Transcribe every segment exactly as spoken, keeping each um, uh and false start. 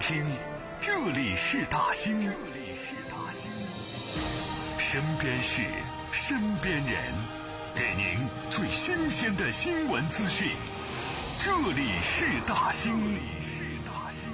兴，这里是大兴，这里是大兴。身边事，身边人，给您最新鲜的新闻资讯。这里是大兴，这里是大兴。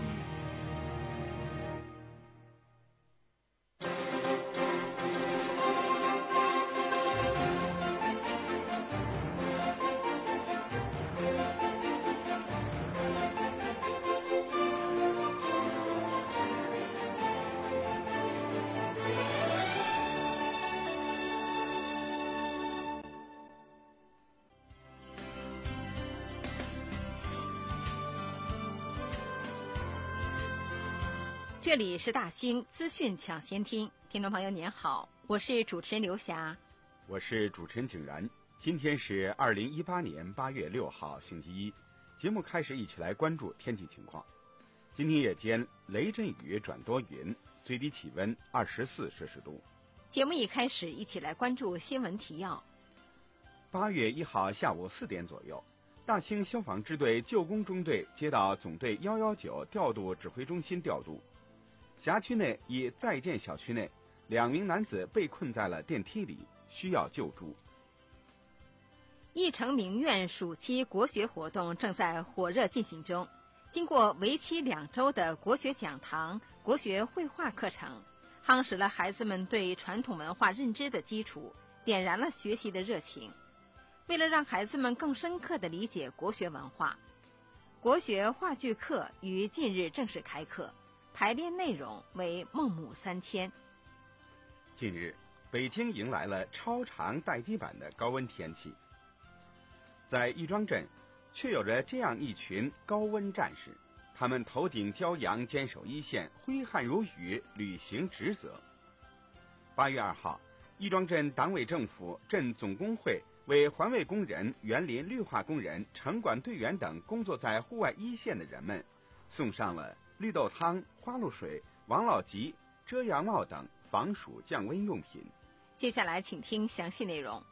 这里是大兴资讯抢先听，听众朋友您好，我是主持人刘霞， 我是主持人景然。今天是二零一八年八月六号星期一，节目开始一起来关注天气情况。今天夜间雷阵雨转多云，最低气温二十四摄氏度。 节目一开始一起来关注新闻提要。 八月一号下午四点左右，大兴消防支队旧工中队接到总队一一九调度指挥中心调度，辖区内一在建小区内，两名男子被困在了电梯里，需要救助。 义城名苑暑期国学活动正在火热进行中，经过为期两周的国学讲堂、国学绘画课程，夯实了孩子们对传统文化认知的基础，点燃了学习的热情。为了让孩子们更深刻地理解国学文化，国学话剧课于近日正式开课，排练内容为孟母三迁。 近日，北京迎来了超长带滴版的高温天气。在亦庄镇，却有着这样一群高温战士，他们头顶骄阳，坚守一线，挥汗如雨，履行职责。八月二号，亦庄镇党委政府、镇总工会为环卫工人、园林绿化工人、城管队员等工作在户外一线的人们送上了绿豆汤、花露水、王老吉、遮阳帽等防暑降温用品。 接下来请听详细内容。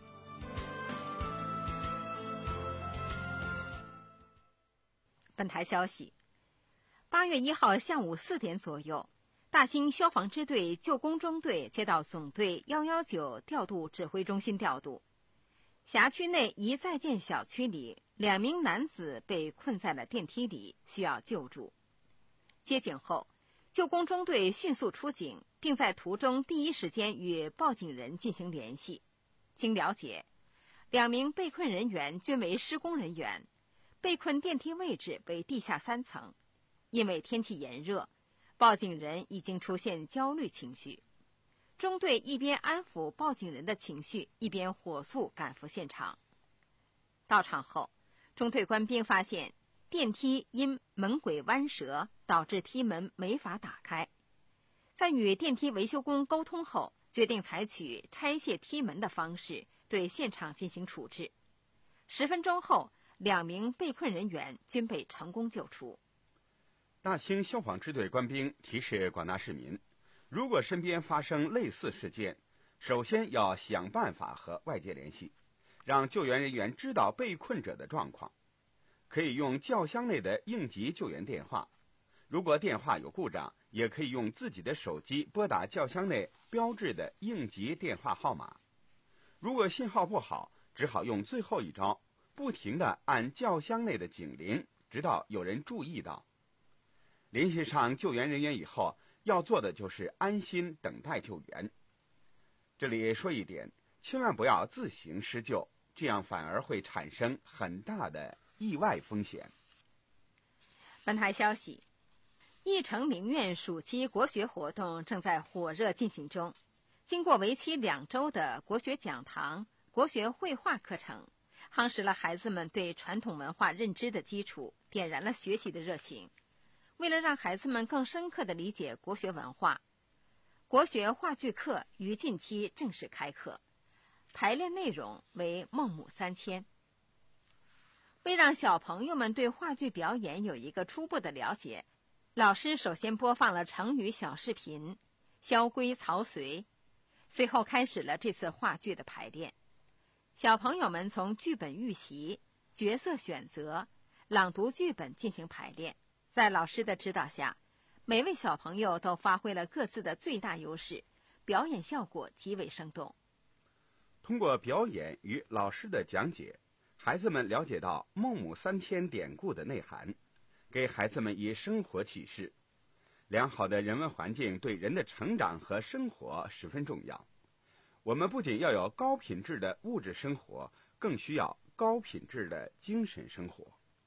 本台消息，八月一号下午四点左右，大兴消防支队旧工中队接到总队一一九调度指挥中心调度，辖区内一在建小区里，两名男子被困在了电梯里，需要救助。接警后，旧工中队迅速出警，并在途中第一时间与报警人进行联系。经了解，两名被困人员均为施工人员，被困电梯位置为地下三层。因为天气炎热，报警人已经出现焦虑情绪。中队一边安抚报警人的情绪，一边火速赶赴现场。到场后，中队官兵发现电梯因门轨弯折，导致梯门没法打开。在与电梯维修工沟通后，决定采取拆卸梯门的方式对现场进行处置。十分钟后，两名被困人员均被成功救出。 大兴消防支队官兵提示广大市民，如果身边发生类似事件，首先要想办法和外界联系，让救援人员知道被困者的状况。可以用轿厢内的应急救援电话，如果电话有故障，也可以用自己的手机拨打轿厢内标志的应急电话号码。如果信号不好，只好用最后一招，不停地按轿厢内的警铃，直到有人注意到。联系上救援人员以后，要做的就是安心等待救援。这里说一点，千万不要自行施救，这样反而会产生很大的意外风险。 本台消息，义城名苑暑期国学活动正在火热进行中，经过为期两周的国学讲堂、国学绘画课程，夯实了孩子们对传统文化认知的基础，点燃了学习的热情。为了让孩子们更深刻地理解国学文化，国学话剧课于近期正式开课，排练内容为孟母三迁。为让小朋友们对话剧表演有一个初步的了解，老师首先播放了成语小视频《萧规曹随》，随后开始了这次话剧的排练。小朋友们从剧本预习、角色选择、朗读剧本进行排练，在老师的指导下， 每位小朋友都发挥了各自的最大优势，表演效果极为生动。 通过表演与老师的讲解，孩子们了解到孟母三迁典故的内涵，给孩子们以生活启示。良好的人文环境对人的成长和生活十分重要。我们不仅要有高品质的物质生活，更需要高品质的精神生活。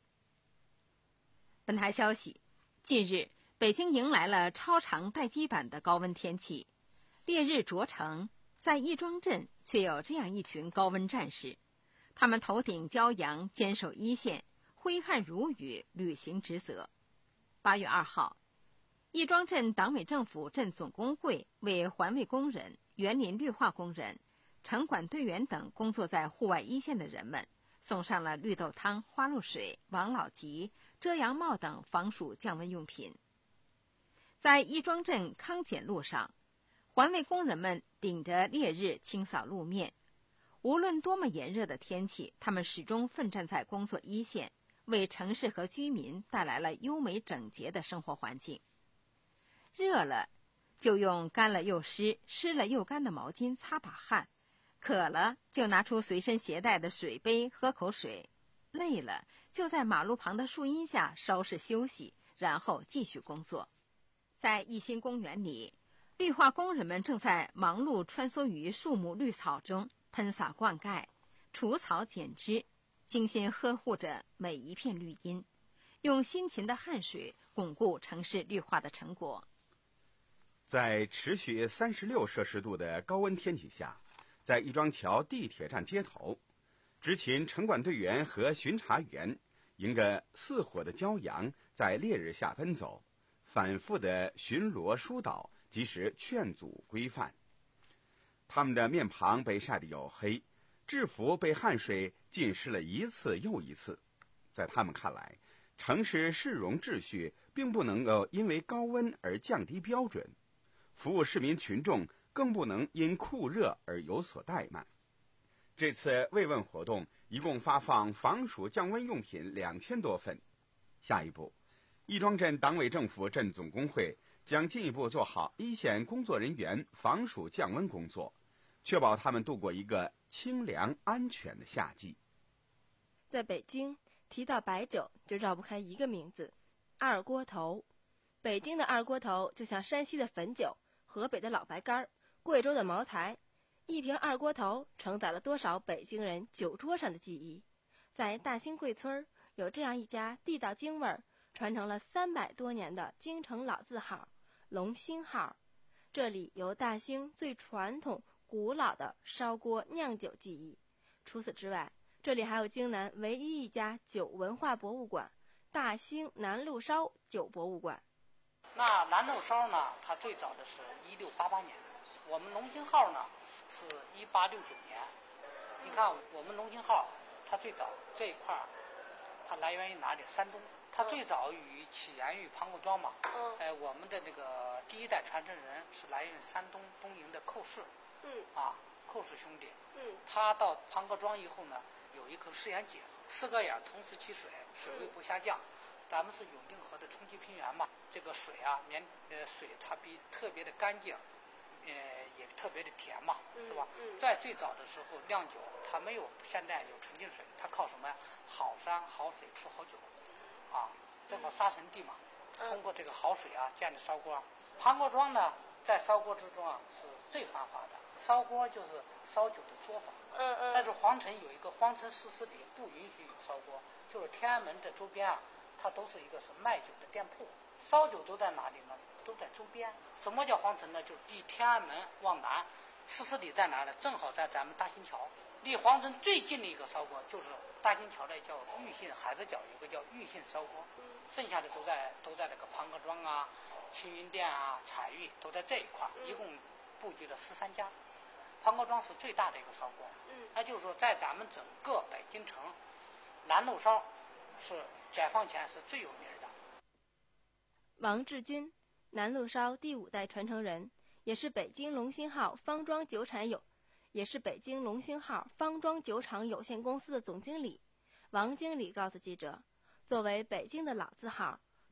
本台消息，近日北京迎来了超长待机版的高温天气，烈日灼成，在亦庄镇却有这样一群高温战士，他们头顶骄阳，坚守一线，挥汗如雨，履行职责。八月二号，亦庄镇党委政府镇总工会为环卫工人、园林绿化工人、城管队员等工作在户外一线的人们送上了绿豆汤、花露水、王老吉、遮阳帽等防暑降温用品。在亦庄镇康简路上，环卫工人们顶着烈日清扫路面，无论多么炎热的天气，他们始终奋战在工作一线，为城市和居民带来了优美整洁的生活环境。热了就用干了又湿、湿了又干的毛巾擦把汗，渴了就拿出随身携带的水杯喝口水，累了就在马路旁的树荫下稍事休息，然后继续工作。在一心公园里，绿化工人们正在忙碌穿梭于树木绿草中，喷洒灌溉、除草剪枝，精心呵护着每一片绿荫，用辛勤的汗水巩固城市绿化的成果。 在持续三十六摄氏度的高温天气下，在亦庄桥地铁站街头，执勤城管队员和巡查员迎着似火的骄阳，在烈日下奔走，反复的巡逻疏导，及时劝阻规范。他们的面庞被晒得黝黑，制服被汗水浸湿了一次又一次。在他们看来，城市市容秩序并不能够因为高温而降低标准，服务市民群众更不能因酷热而有所怠慢。这次慰问活动一共发放防暑降温用品两千多份。下一步，亦庄镇党委政府镇总工会将进一步做好一线工作人员防暑降温工作，确保他们度过一个清凉安全的夏季。 在北京，提到白酒就绕不开一个名字——二锅头。北京的二锅头就像山西的汾酒、河北的老白干、贵州的茅台，一瓶二锅头承载了多少北京人酒桌上的记忆。在大兴贵村有这样一家地道京味儿、传承了三百多年的京城老字号龙兴号，这里有大兴最传统古老的烧锅酿酒技艺。除此之外，这里还有京南唯一一家酒文化博物馆——大兴南路烧酒博物馆。 那南路烧呢，它最早的是一六八八年，我们龙兴号呢是一八六九年。你看我们龙兴号，它最早这一块儿，它来源于哪里？山东。它最早于起源于庞各庄嘛。嗯。哎，我们的那个第一代传承人是来源于山东东营的寇氏。嗯。啊，寇氏兄弟。嗯。他到庞各庄以后呢，有一口试验井，四个眼同时起水，水位不下降。咱们是永定河的冲积平原嘛，这个水啊，绵呃水它比特别的干净，呃也特别的甜嘛，是吧？嗯嗯、在最早的时候酿酒，它没有现在有纯净水，它靠什么呀？好山好水出好酒，啊，正好杀神地嘛。通过这个好水啊，建的烧锅。庞各庄呢，在烧锅之中啊是最繁华的，烧锅就是烧酒的作坊。嗯嗯。但是皇城有一个皇城十四里不允许有烧锅，就是天安门这周边啊。它都是一个是卖酒的店铺，烧酒都在哪里呢？都在周边。什么叫皇城呢？就是离天安门往南十四里在哪呢？正好在咱们大兴桥。离皇城最近的一个烧锅就是大兴桥的叫玉信海子角，有个叫玉信烧锅，剩下的都在都在那个庞各庄啊、青云店啊、彩玉都在这一块，一共布局了十三家。庞各庄是最大的一个烧锅，那就是说在咱们整个北京城，南路烧是解放前是最有名的。 王志军，南路烧第五代传承人，也是北京龙兴号方庄酒产有，也是北京龙兴号方庄酒厂有限公司的总经理。王经理告诉记者，作为北京的老字号，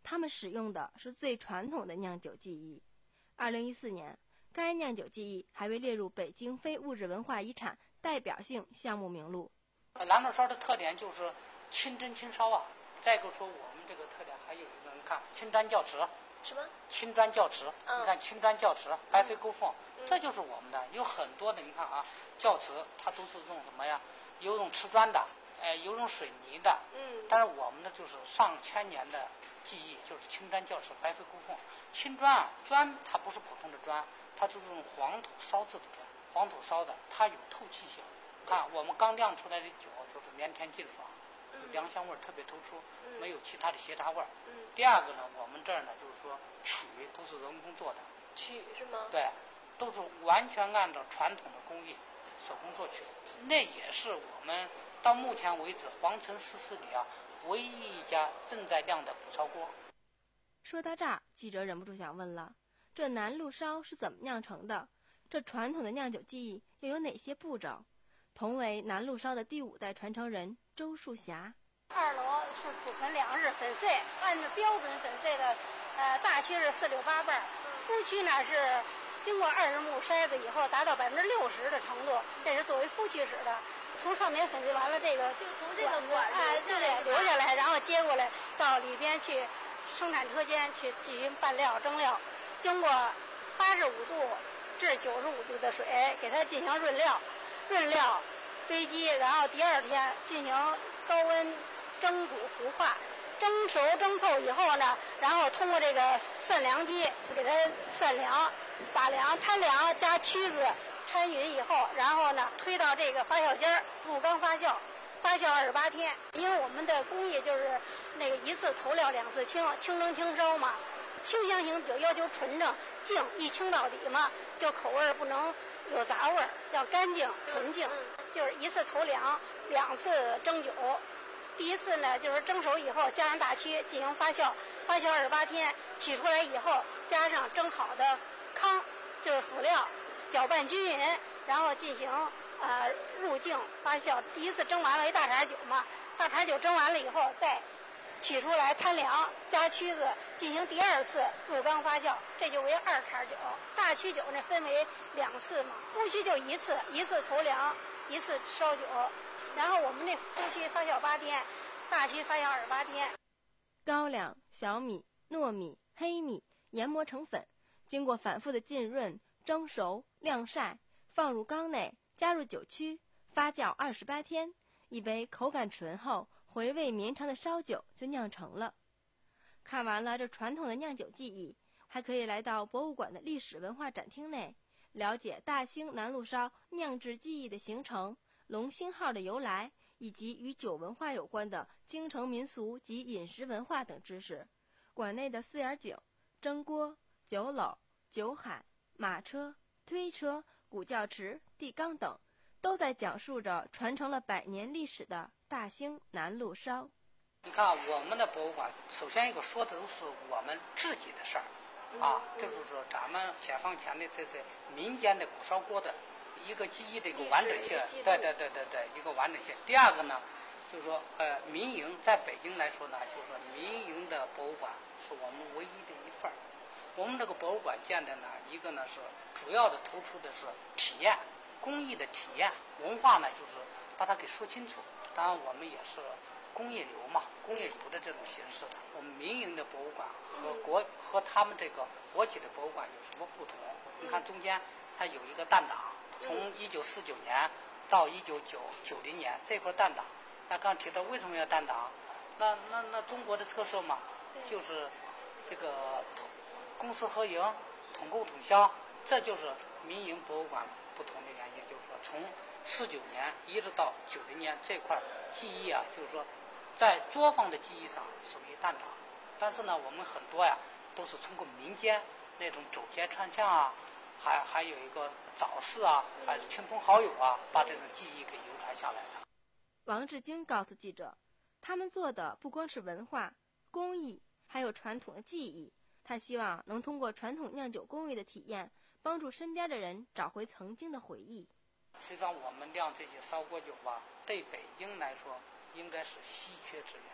他们使用的是最传统的酿酒技艺。二零一四年，该酿酒技艺还被列入北京非物质文化遗产代表性项目名录。 蓝豆烧的特点就是清蒸清烧啊。再一个说我们这个特点还有一个，你看青砖教瓷。 什么？ 青砖教瓷， 嗯、 你看青砖教瓷，白飞勾凤，嗯、这就是我们的。有很多的，你看啊，教瓷它都是用什么呀？有用瓷砖的，哎，有用水泥的。嗯。但是我们的就是上千年的技艺，就是青砖教瓷，白飞勾凤。青砖啊，砖它不是普通的砖，它就是用黄土烧制的砖，黄土烧的，它有透气性。看我们刚酿出来的酒就是绵甜劲爽，粮香味特别突出，没有其他的斜杂味儿。第二个呢，我们这儿呢就是说曲都是人工做的。 曲是吗？ 对，都是完全按照传统的工艺手工做曲。那也是我们到目前为止皇城四市里啊唯一一家正在酿的古烧锅。 说到这儿，记者忍不住想问了：这南路烧是怎么酿成的？这传统的酿酒技艺又有哪些步骤？同为南路烧的第五代传承人周树霞。 二楼是储存粮食粉碎，按照标准粉碎的，呃，大区是四六八瓣，麸区呢是经过二十目筛子以后达到百分之六十的程度，这是作为麸区使的。从上面粉碎完了，这个就从这个管哎，对对，留下来，然后接过来到里边去生产车间去进行拌料蒸料，经过八十五度至九十五度的水给它进行润料，润料堆积，然后第二天进行高温蒸煮糊化，蒸熟蒸透以后呢，然后通过这个散凉机给它散凉、打凉、摊凉，加曲子掺匀以后，然后呢推到这个发酵间入缸发酵，发酵二十八天。因为我们的工艺就是那个一次投料两次清，清蒸清烧嘛。清香型酒要求纯正净，一清到底嘛，就口味不能有杂味，要干净纯净。就是一次投凉，两次蒸酒。第一次呢，就是蒸熟以后加上大曲进行发酵，发酵二十八天，取出来以后加上蒸好的糠，就是辅料，搅拌均匀，然后进行呃入境发酵。第一次蒸完了一大碴酒嘛，大碴酒蒸完了以后再取出来摊凉，加曲子进行第二次入缸发酵，这就为二碴酒。大曲酒呢分为两次嘛，麸曲就一次，一次投凉，一次烧酒。然后我们那麸曲发酵八天，大曲发酵二十八天。 高粱、小米、糯米、黑米研磨成粉，经过反复的浸润、蒸熟、晾晒，放入缸内，加入酒曲，发酵二十八天，一杯口感醇厚、回味绵长的烧酒就酿成了。看完了这传统的酿酒技艺，还可以来到博物馆的历史文化展厅内，了解大兴南路烧酿制技艺的形成、龙兴号的由来，以及与酒文化有关的京城民俗及饮食文化等知识。馆内的四眼井、蒸锅、酒篓、酒海、马车、推车、古教池、地缸等，都在讲述着传承了百年历史的大兴南路烧。 你看我们的博物馆，首先一个说的都是我们自己的事儿，啊，就是说咱们解放前的这些民间的古烧锅的一个记忆的一个完整性，对对对对对，一个完整性。第二个呢，就是说呃，民营在北京来说呢，就是说民营的博物馆是我们唯一的一份儿。我们这个博物馆建的呢，一个呢是主要的突出的是体验，工艺的体验，文化呢就是把它给说清楚。当然我们也是工业游嘛，工业游的这种形式的。我们民营的博物馆和国和他们这个国企的博物馆有什么不同？你看中间它有一个弹档，从一九四九年到一九九九零年这块弹档。那刚提到为什么要弹档？那那那中国的特色嘛，就是这个公私合营、统购统销，这就是民营博物馆不同的原因。就是说，从四九年一直到九零年这块技艺啊，就是说，在作坊的技艺上属于弹档，但是呢，我们很多呀都是通过民间那种走街串巷啊，还还有一个早市啊，还是亲朋好友啊，把这种技艺给流传下来的。 王志军告诉记者，他们做的不光是文化、工艺，还有传统的技艺。他希望能通过传统酿酒工艺的体验，帮助身边的人找回曾经的回忆。 实际上，我们酿这些烧锅酒吧，对北京来说应该是稀缺资源。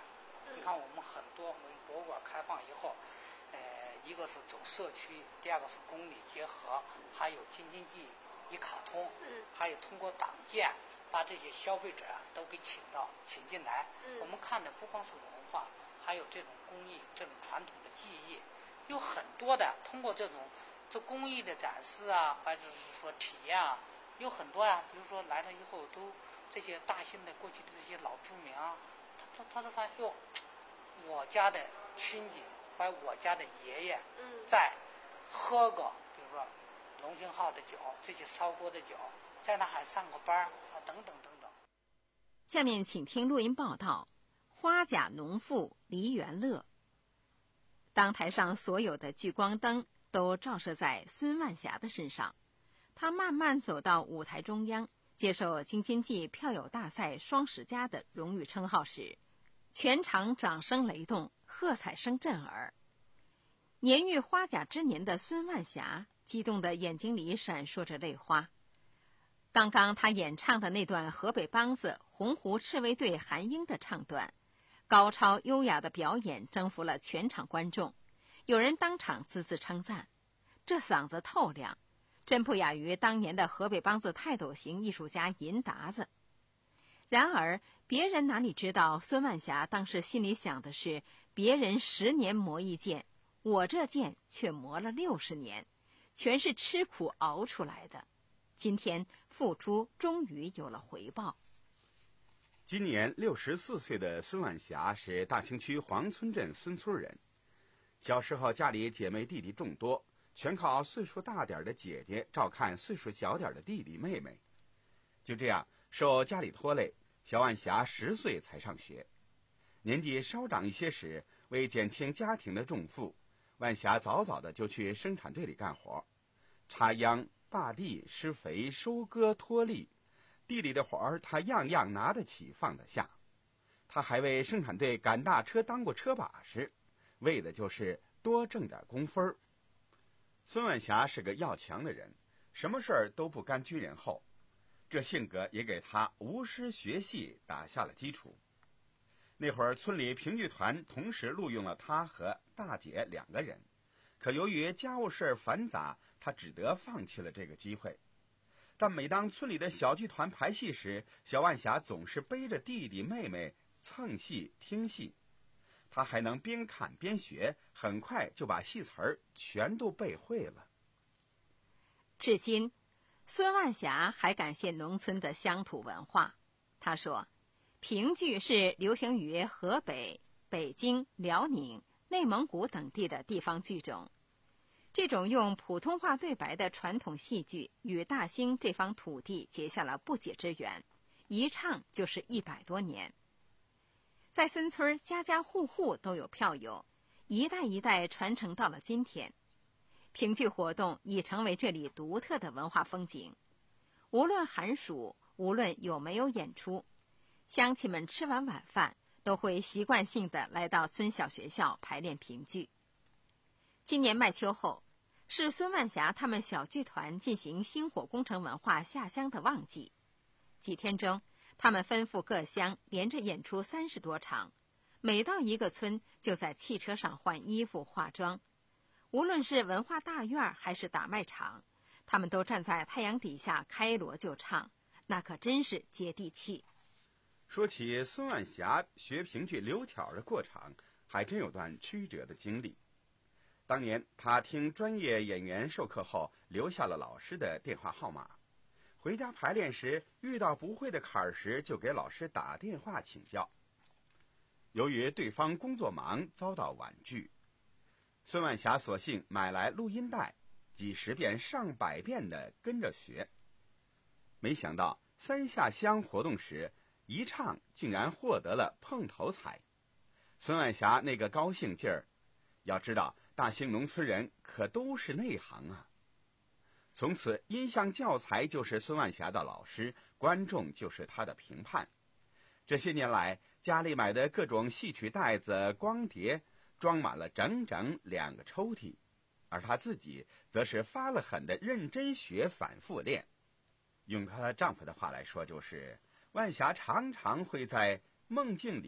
你看我们很多我们博物馆开放以后，呃，一个是走社区，第二个是公理结合，还有京津冀一卡通，还有通过党建把这些消费者啊都给请到请进来。我们看的不光是文化，还有这种工艺、这种传统的技艺，有很多的通过这种这工艺的展示啊，或者是说体验啊，有很多呀、啊。比如说来了以后都。这些大兴的过去的这些老住民啊，他他他都发现哟，我家的亲戚或者我家的爷爷在喝个，比如说龙兴号的酒，这些烧锅的酒，在那还上个班啊，等等等等。 下面请听录音报道：花甲农妇黎元乐。当台上所有的聚光灯都照射在孙万霞的身上，她慢慢走到舞台中央。接受京津冀票友大赛双十佳的荣誉称号时，全场掌声雷动，喝彩声震耳。年逾花甲之年的孙万霞激动的眼睛里闪烁着泪花。刚刚她演唱的那段河北梆子洪湖赤卫队韩英的唱段，高超优雅的表演征服了全场观众，有人当场啧啧称赞，这嗓子透亮，真不亚于当年的河北梆子泰斗型艺术家银达子。然而别人哪里知道孙万霞当时心里想的是，别人十年磨一剑，我这剑却磨了六十年，全是吃苦熬出来的，今天付出终于有了回报。 今年六十四岁的孙万霞是大兴区黄村镇孙村人。小时候家里姐妹弟弟众多，全靠岁数大点的姐姐照看岁数小点的弟弟妹妹。就这样受家里拖累，小万霞十岁才上学。年纪稍长一些时，为减轻家庭的重负，万霞早早的就去生产队里干活，插秧、耙地、施肥、收割、脱粒，地里的活儿她样样拿得起放得下。她还为生产队赶大车当过车把式，为的就是多挣点工分儿。孙万霞是个要强的人，什么事儿都不甘居人后，这性格也给她无师学戏打下了基础。那会儿村里评剧团同时录用了她和大姐两个人，可由于家务事繁杂，她只得放弃了这个机会。但每当村里的小剧团排戏时，小万霞总是背着弟弟妹妹蹭戏听戏。她还能边看边学，很快就把戏词儿全都背会了。 至今，孙万霞还感谢农村的乡土文化。她说，评剧是流行于河北、北京、辽宁、内蒙古等地的地方剧种。这种用普通话对白的传统戏剧与大兴这方土地结下了不解之缘，一唱就是一百多年。在孙村，家家户户都有票友，一代一代传承到了今天。评剧活动已成为这里独特的文化风景。无论寒暑，无论有没有演出，乡亲们吃完晚饭都会习惯性地来到村小学校排练评剧。今年麦秋后，是孙万霞他们小剧团进行星火工程文化下乡的旺季。几天中，他们奔赴各乡，连着演出三十多场，每到一个村就在汽车上换衣服化妆。无论是文化大院还是打麦场，他们都站在太阳底下开锣就唱，那可真是接地气。 说起孙万霞学评剧刘巧的过程，还真有段曲折的经历。当年他听专业演员授课后，留下了老师的电话号码，回家排练时遇到不会的坎儿时，就给老师打电话请教。由于对方工作忙，遭到婉拒，孙万霞索性买来录音带，几十遍上百遍的跟着学。没想到三下乡活动时，一唱竟然获得了碰头彩。孙万霞那个高兴劲儿，要知道大兴农村人可都是内行啊。从此音像教材就是孙万霞的老师，观众就是他的评判。这些年来，家里买的各种戏曲袋子、光碟装满了整整两个抽屉，而她自己则是发了狠的认真学，反复练。用她丈夫的话来说，就是万霞常常会在梦境里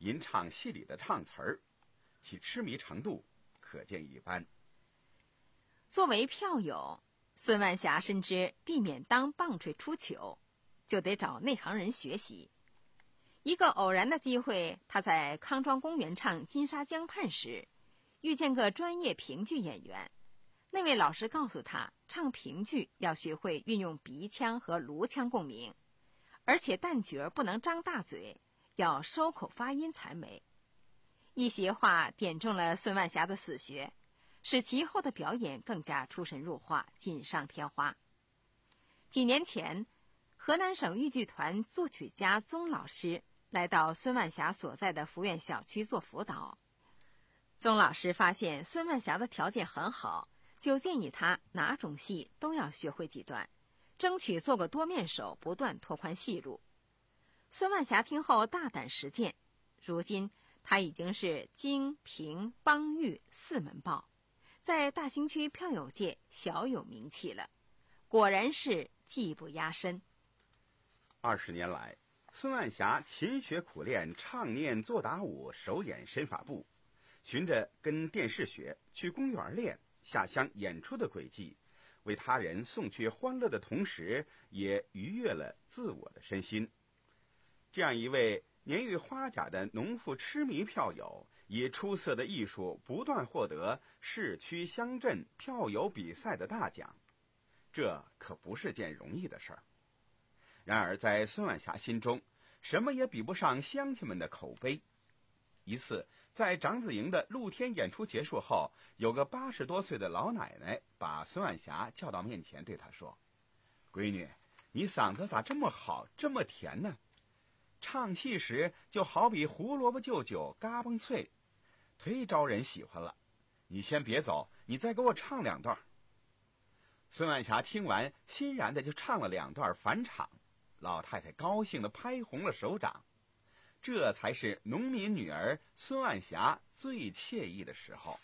吟唱戏里的唱词儿，其痴迷程度可见一斑。 作为票友，孙万霞深知避免当棒槌出糗，就得找内行人学习。一个偶然的机会，他在康庄公园唱《金沙江畔》时，遇见个专业评剧演员。那位老师告诉他，唱评剧要学会运用鼻腔和颅腔共鸣，而且旦角不能张大嘴，要收口发音才美。一席话点中了孙万霞的死穴，使其后的表演更加出神入化，锦上添花。几年前，河南省豫剧团作曲家宗老师来到孙万霞所在的福苑小区做辅导。宗老师发现孙万霞的条件很好，就建议他哪种戏都要学会几段，争取做个多面手，不断拓宽戏路。孙万霞听后大胆实践，如今他已经是京评梆豫四门报，在大兴区票友界小有名气了，果然是技不压身。 二十年来，孙万霞勤学苦练，唱念做打舞，手演身法步，循着跟电视学、去公园练、下乡演出的轨迹，为他人送去欢乐的同时，也愉悦了自我的身心。这样一位年逾花甲的农妇痴迷票友，以出色的艺术不断获得市区乡镇票友比赛的大奖，这可不是件容易的事儿。然而在孙万霞心中，什么也比不上乡亲们的口碑。一次在长子营的露天演出结束后，有个八十多岁的老奶奶把孙万霞叫到面前，对她说：“闺女，你嗓子咋这么好，这么甜呢？唱戏时就好比胡萝卜就酒，嘎嘣脆，忒招人喜欢了。你先别走，你再给我唱两段。”孙万霞听完，欣然的就唱了两段返场，老太太高兴的拍红了手掌。这才是农民女儿孙万霞最惬意的时候。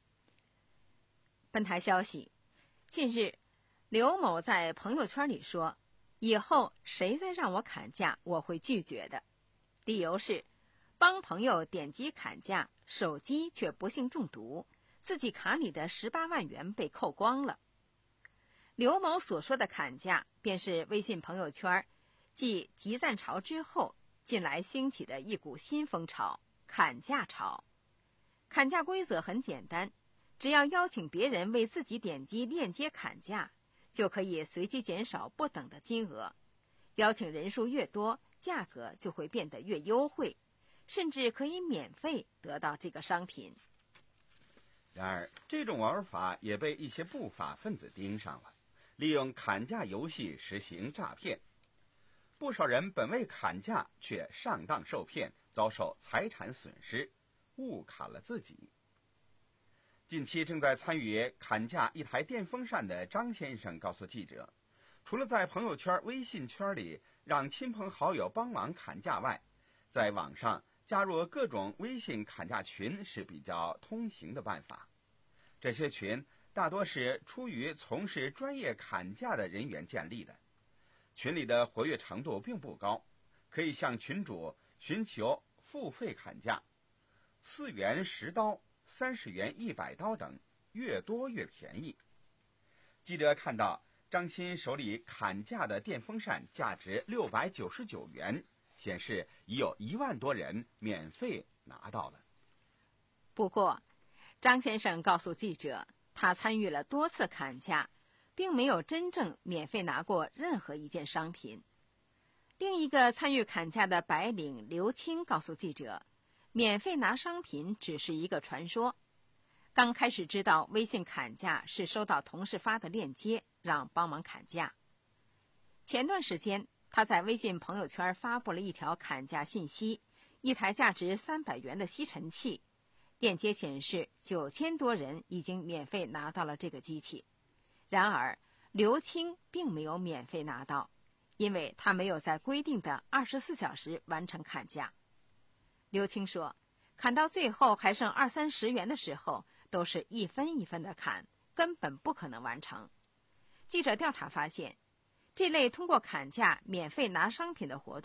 本台消息，近日刘某在朋友圈里说，以后谁再让我砍价，我会拒绝的。理由是帮朋友点击砍价，手机却不幸中毒，自己卡里的十八万元被扣光了。刘某所说的砍价，便是微信朋友圈继集赞潮之后近来兴起的一股新风潮——砍价潮。砍价规则很简单，只要邀请别人为自己点击链接砍价，就可以随机减少不等的金额。邀请人数越多，价格就会变得越优惠，甚至可以免费得到这个商品。 然而，这种玩法也被一些不法分子盯上了，利用砍价游戏实行诈骗。不少人本为砍价，却上当受骗，遭受财产损失，误砍了自己。近期正在参与砍价一台电风扇的张先生告诉记者，除了在朋友圈、微信圈里让亲朋好友帮忙砍价外，在网上加入各种微信砍价群是比较通行的办法。这些群大多是出于从事专业砍价的人员建立的，群里的活跃程度并不高，可以向群主寻求付费砍价，四元十刀、三十元一百刀等，越多越便宜。记者看到张鑫手里砍价的电风扇价值六百九十九元，显示已有一万多人免费拿到了。 不过，张先生告诉记者，他参与了多次砍价，并没有真正免费拿过任何一件商品。另一个参与砍价的白领刘青告诉记者，免费拿商品只是一个传说。刚开始知道微信砍价是收到同事发的链接，让帮忙砍价。前段时间，他在微信朋友圈发布了一条砍价信息，一台价值三百元的吸尘器，链接显示九千多人已经免费拿到了这个机器。然而，刘青并没有免费拿到，因为他没有在规定的二十四小时完成砍价。刘青说，砍到最后还剩二三十元的时候，都是一分一分的砍，根本不可能完成。记者调查发现，这类通过砍价免费拿商品的活动，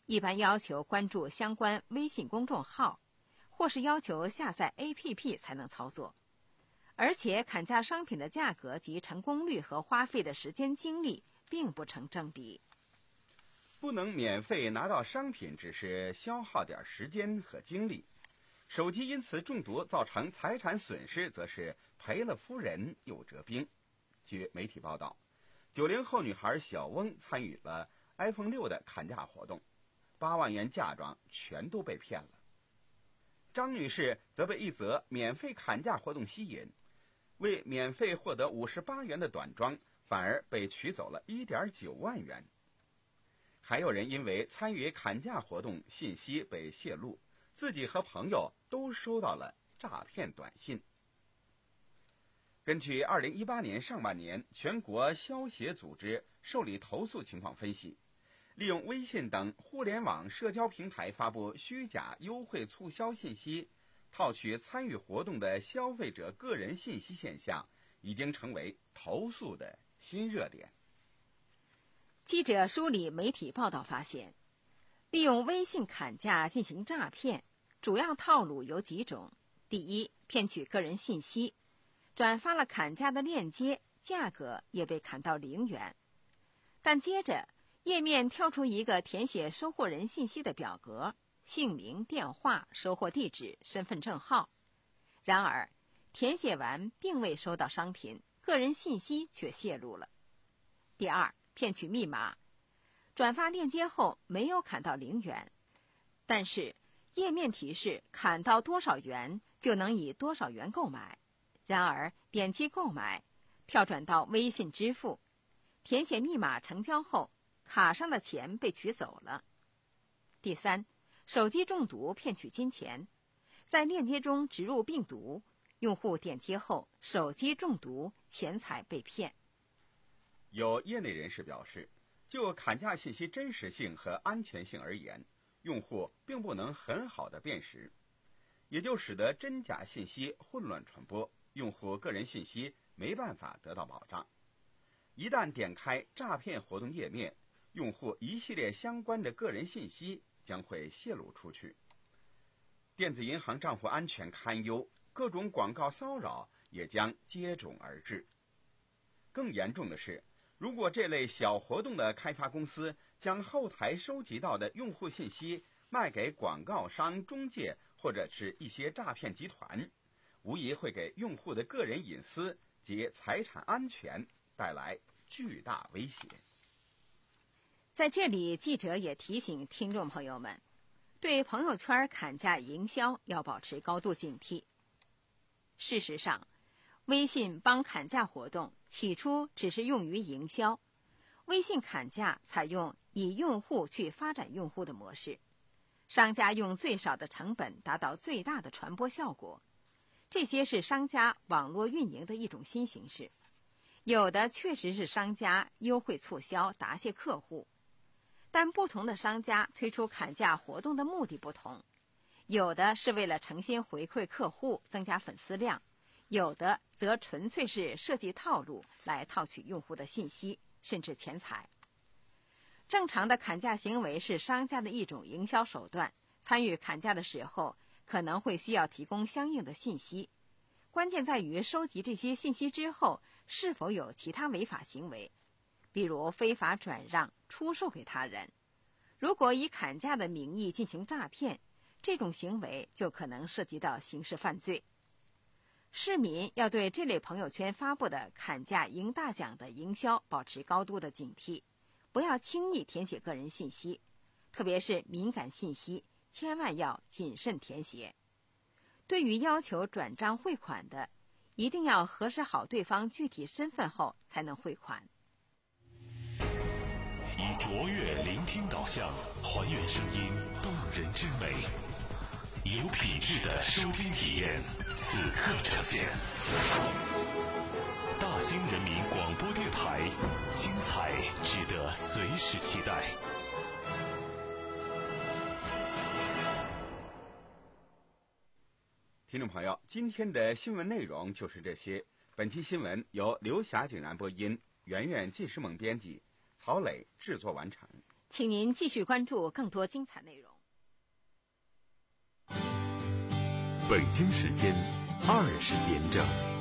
一般要求关注相关微信公众号，或是要求下载 A P P 才能操作。而且砍价商品的价格及成功率和花费的时间精力并不成正比。 不能免费拿到商品，只是消耗点时间和精力。手机因此中毒造成财产损失，则是赔了夫人又折兵。据媒体报道，九零后女孩小翁参与了 iPhone 六的砍价活动，八万元嫁妆全都被骗了。张女士则被一则免费砍价活动吸引，为免费获得五十八元的短装，反而被取走了 一点九万元。还有人因为参与砍价活动，信息被泄露，自己和朋友都收到了诈骗短信。根据二零一八年上半年全国消协组织受理投诉情况分析，利用微信等互联网社交平台发布虚假优惠促销信息，套取参与活动的消费者个人信息现象，已经成为投诉的新热点。 记者梳理媒体报道发现，利用微信砍价进行诈骗，主要套路有几种。第一，骗取个人信息，转发了砍价的链接，价格也被砍到零元。但接着页面跳出一个填写收货人信息的表格，姓名、电话、收货地址、身份证号。然而填写完并未收到商品，个人信息却泄露了。第二，骗取密码，转发链接后没有砍到零元，但是页面提示砍到多少元就能以多少元购买。然而点击购买，跳转到微信支付，填写密码成交后，卡上的钱被取走了。第三，手机中毒骗取金钱，在链接中植入病毒，用户点击后手机中毒，钱财被骗。 有业内人士表示，就砍价信息真实性和安全性而言，用户并不能很好的辨识，也就使得真假信息混乱传播，用户个人信息没办法得到保障。一旦点开诈骗活动页面，用户一系列相关的个人信息将会泄露出去，电子银行账户安全堪忧，各种广告骚扰也将接踵而至。更严重的是，如果这类小活动的开发公司将后台收集到的用户信息卖给广告商、中介或者是一些诈骗集团，无疑会给用户的个人隐私及财产安全带来巨大威胁。 在这里，记者也提醒听众朋友们，对朋友圈砍价营销要保持高度警惕。事实上，微信帮砍价活动起初只是用于营销，微信砍价采用以用户去发展用户的模式，商家用最少的成本达到最大的传播效果。这些是商家网络运营的一种新形式，有的确实是商家优惠促销答谢客户，但不同的商家推出砍价活动的目的不同，有的是为了诚心回馈客户，增加粉丝量，有的则纯粹是设计套路来套取用户的信息，甚至钱财。正常的砍价行为是商家的一种营销手段，参与砍价的时候可能会需要提供相应的信息，关键在于收集这些信息之后是否有其他违法行为，比如非法转让、出售给他人。如果以砍价的名义进行诈骗，这种行为就可能涉及到刑事犯罪。市民要对这类朋友圈发布的砍价赢大奖的营销保持高度的警惕，不要轻易填写个人信息，特别是敏感信息，千万要谨慎填写。对于要求转账汇款的，一定要核实好对方具体身份后才能汇款。 以卓越聆听导向，还原声音动人之美，有品质的收听体验，此刻呈现。大兴人民广播电台，精彩值得随时期待。 听众朋友，今天的新闻内容就是这些。本期新闻由刘霞井然播音，圆圆纪诗萌编辑，曹磊制作完成。 请您继续关注更多精彩内容。 北京时间二十点整。